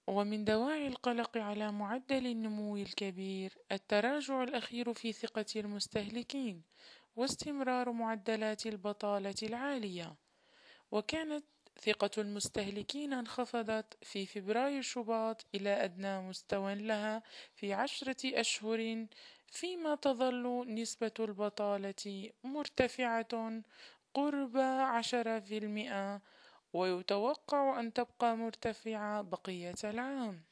ومن دواعي القلق على معدل النمو الكبير التراجع الأخير في ثقة المستهلكين واستمرار معدلات البطالة العالية. وكانت ثقة المستهلكين انخفضت في فبراير شباط إلى أدنى مستوى لها في 10 أشهر، فيما تظل نسبة البطالة مرتفعة قرب 10%، ويتوقع أن تبقى مرتفعة بقية العام.